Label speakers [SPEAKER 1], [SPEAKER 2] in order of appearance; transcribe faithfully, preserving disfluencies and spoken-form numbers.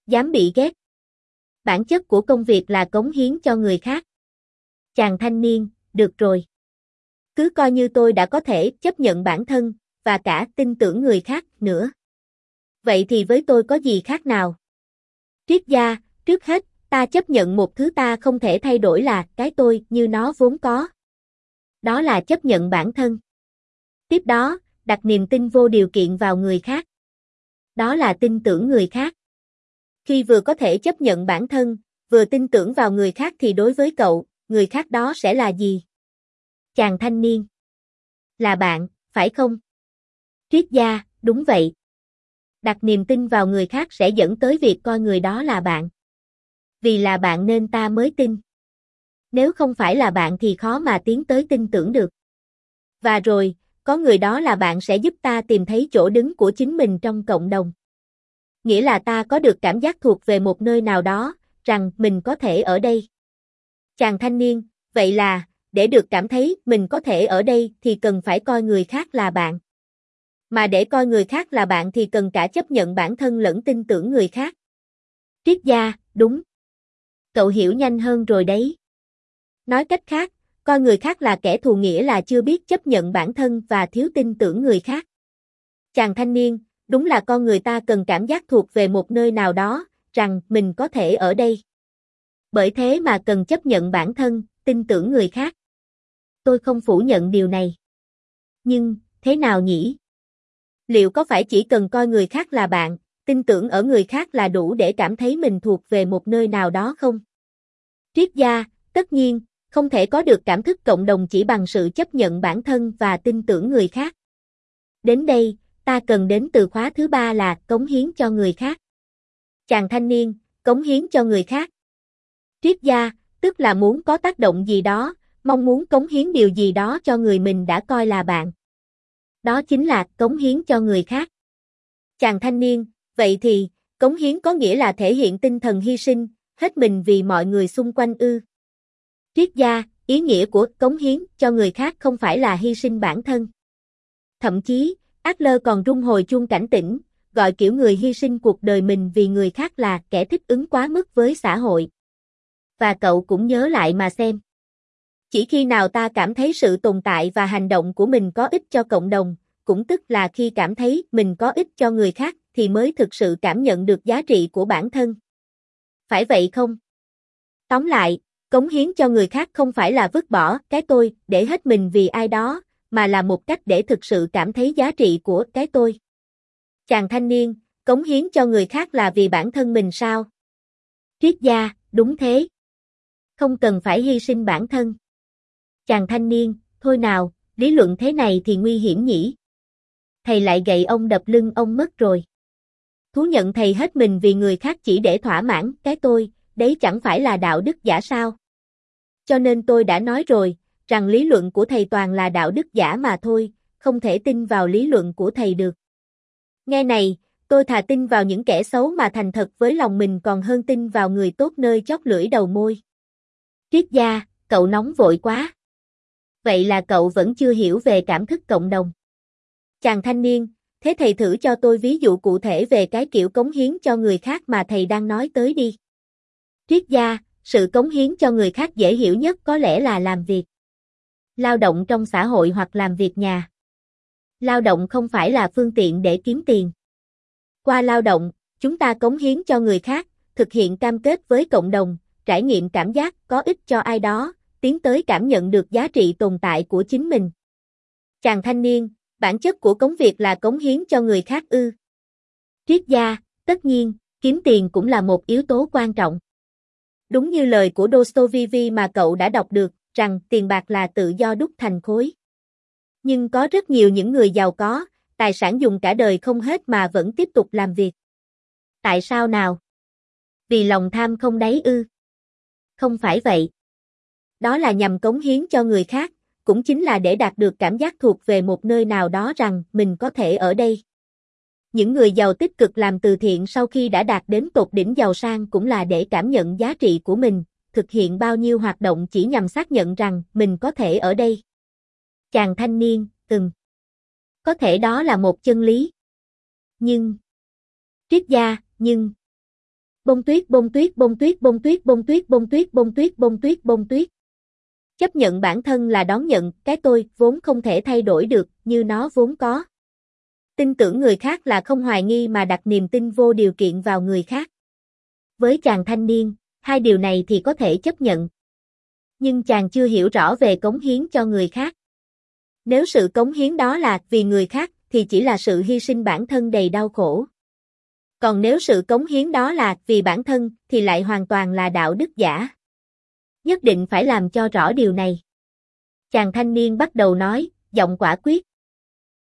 [SPEAKER 1] Dám bị ghét. Bản chất của công việc là cống hiến cho người khác. Chàng thanh niên, được rồi. Cứ coi như tôi đã có thể chấp nhận bản thân, và cả tin tưởng người khác nữa. Vậy thì với tôi có gì khác nào? Triết gia, trước hết, ta chấp nhận một thứ ta không thể thay đổi là cái tôi như nó vốn có. Đó là chấp nhận bản thân. Tiếp đó, đặt niềm tin vô điều kiện vào người khác. Đó là tin tưởng người khác. Khi vừa có thể chấp nhận bản thân, vừa tin tưởng vào người khác thì đối với cậu, người khác đó sẽ là gì? Chàng thanh niên. Là bạn, phải không? Triết gia, đúng vậy. Đặt niềm tin vào người khác sẽ dẫn tới việc coi người đó là bạn. Vì là bạn nên ta mới tin. Nếu không phải là bạn thì khó mà tiến tới tin tưởng được. Và rồi, có người đó là bạn sẽ giúp ta tìm thấy chỗ đứng của chính mình trong cộng đồng. Nghĩa là ta có được cảm giác thuộc về một nơi nào đó, rằng mình có thể ở đây. Chàng thanh niên, vậy là, để được cảm thấy mình có thể ở đây thì cần phải coi người khác là bạn. Mà để coi người khác là bạn thì cần cả chấp nhận bản thân lẫn tin tưởng người khác. Triết gia, đúng. Cậu hiểu nhanh hơn rồi đấy. Nói cách khác, coi người khác là kẻ thù nghĩa là chưa biết chấp nhận bản thân và thiếu tin tưởng người khác. Chàng thanh niên, đúng là con người ta cần cảm giác thuộc về một nơi nào đó, rằng mình có thể ở đây. Bởi thế mà cần chấp nhận bản thân, tin tưởng người khác. Tôi không phủ nhận điều này. Nhưng, thế nào nhỉ? Liệu có phải chỉ cần coi người khác là bạn, tin tưởng ở người khác là đủ để cảm thấy mình thuộc về một nơi nào đó không? Triết gia, tất nhiên, không thể có được cảm thức cộng đồng chỉ bằng sự chấp nhận bản thân và tin tưởng người khác. Đến đây, ta cần đến từ khóa thứ ba là cống hiến cho người khác. Chàng thanh niên, cống hiến cho người khác. Triết gia, tức là muốn có tác động gì đó, mong muốn cống hiến điều gì đó cho người mình đã coi là bạn. Đó chính là cống hiến cho người khác. Chàng thanh niên, vậy thì, cống hiến có nghĩa là thể hiện tinh thần hy sinh, hết mình vì mọi người xung quanh ư? Triết gia, ý nghĩa của cống hiến cho người khác không phải là hy sinh bản thân. Thậm chí, Adler còn rung hồi chuông cảnh tỉnh, gọi kiểu người hy sinh cuộc đời mình vì người khác là kẻ thích ứng quá mức với xã hội. Và cậu cũng nhớ lại mà xem. Chỉ khi nào ta cảm thấy sự tồn tại và hành động của mình có ích cho cộng đồng, cũng tức là khi cảm thấy mình có ích cho người khác thì mới thực sự cảm nhận được giá trị của bản thân. Phải vậy không? Tóm lại, cống hiến cho người khác không phải là vứt bỏ cái tôi để hết mình vì ai đó, mà là một cách để thực sự cảm thấy giá trị của cái tôi. Chàng thanh niên, cống hiến cho người khác là vì bản thân mình sao? Triết gia, đúng thế. Không cần phải hy sinh bản thân. Chàng thanh niên, thôi nào, lý luận thế này thì nguy hiểm nhỉ. Thầy lại gậy ông đập lưng ông mất rồi. Thú nhận thầy hết mình vì người khác chỉ để thỏa mãn cái tôi, đấy chẳng phải là đạo đức giả sao? Cho nên tôi đã nói rồi, rằng lý luận của thầy toàn là đạo đức giả mà thôi, không thể tin vào lý luận của thầy được. Nghe này, tôi thà tin vào những kẻ xấu mà thành thật với lòng mình còn hơn tin vào người tốt nơi chót lưỡi đầu môi. Triết gia, cậu nóng vội quá. Vậy là cậu vẫn chưa hiểu về cảm thức cộng đồng. Chàng thanh niên, thế thầy thử cho tôi ví dụ cụ thể về cái kiểu cống hiến cho người khác mà thầy đang nói tới đi. Triết gia, sự cống hiến cho người khác dễ hiểu nhất có lẽ là làm việc. Lao động trong xã hội hoặc làm việc nhà. Lao động không phải là phương tiện để kiếm tiền. Qua lao động, chúng ta cống hiến cho người khác, thực hiện cam kết với cộng đồng, trải nghiệm cảm giác có ích cho ai đó, tiến tới cảm nhận được giá trị tồn tại của chính mình. Chàng thanh niên, bản chất của công việc là cống hiến cho người khác ư? Triết gia, tất nhiên, kiếm tiền cũng là một yếu tố quan trọng. Đúng như lời của Dostoevsky mà cậu đã đọc được, rằng tiền bạc là tự do đúc thành khối. Nhưng có rất nhiều những người giàu có, tài sản dùng cả đời không hết mà vẫn tiếp tục làm việc. Tại sao nào? Vì lòng tham không đáy ư? Không phải vậy. Đó là nhằm cống hiến cho người khác, cũng chính là để đạt được cảm giác thuộc về một nơi nào đó rằng mình có thể ở đây. Những người giàu tích cực làm từ thiện sau khi đã đạt đến tột đỉnh giàu sang cũng là để cảm nhận giá trị của mình, thực hiện bao nhiêu hoạt động chỉ nhằm xác nhận rằng mình có thể ở đây. Chàng thanh niên, ừm. Có thể đó là một chân lý. Nhưng. Triết gia, nhưng. Bông tuyết bông tuyết bông tuyết bông tuyết bông tuyết bông tuyết bông tuyết bông tuyết bông tuyết. Chấp nhận bản thân là đón nhận cái tôi vốn không thể thay đổi được như nó vốn có. Tin tưởng người khác là không hoài nghi mà đặt niềm tin vô điều kiện vào người khác. Với chàng thanh niên, hai điều này thì có thể chấp nhận. Nhưng chàng chưa hiểu rõ về cống hiến cho người khác. Nếu sự cống hiến đó là vì người khác thì chỉ là sự hy sinh bản thân đầy đau khổ. Còn nếu sự cống hiến đó là vì bản thân thì lại hoàn toàn là đạo đức giả. Nhất định phải làm cho rõ điều này. Chàng thanh niên bắt đầu nói, giọng quả quyết,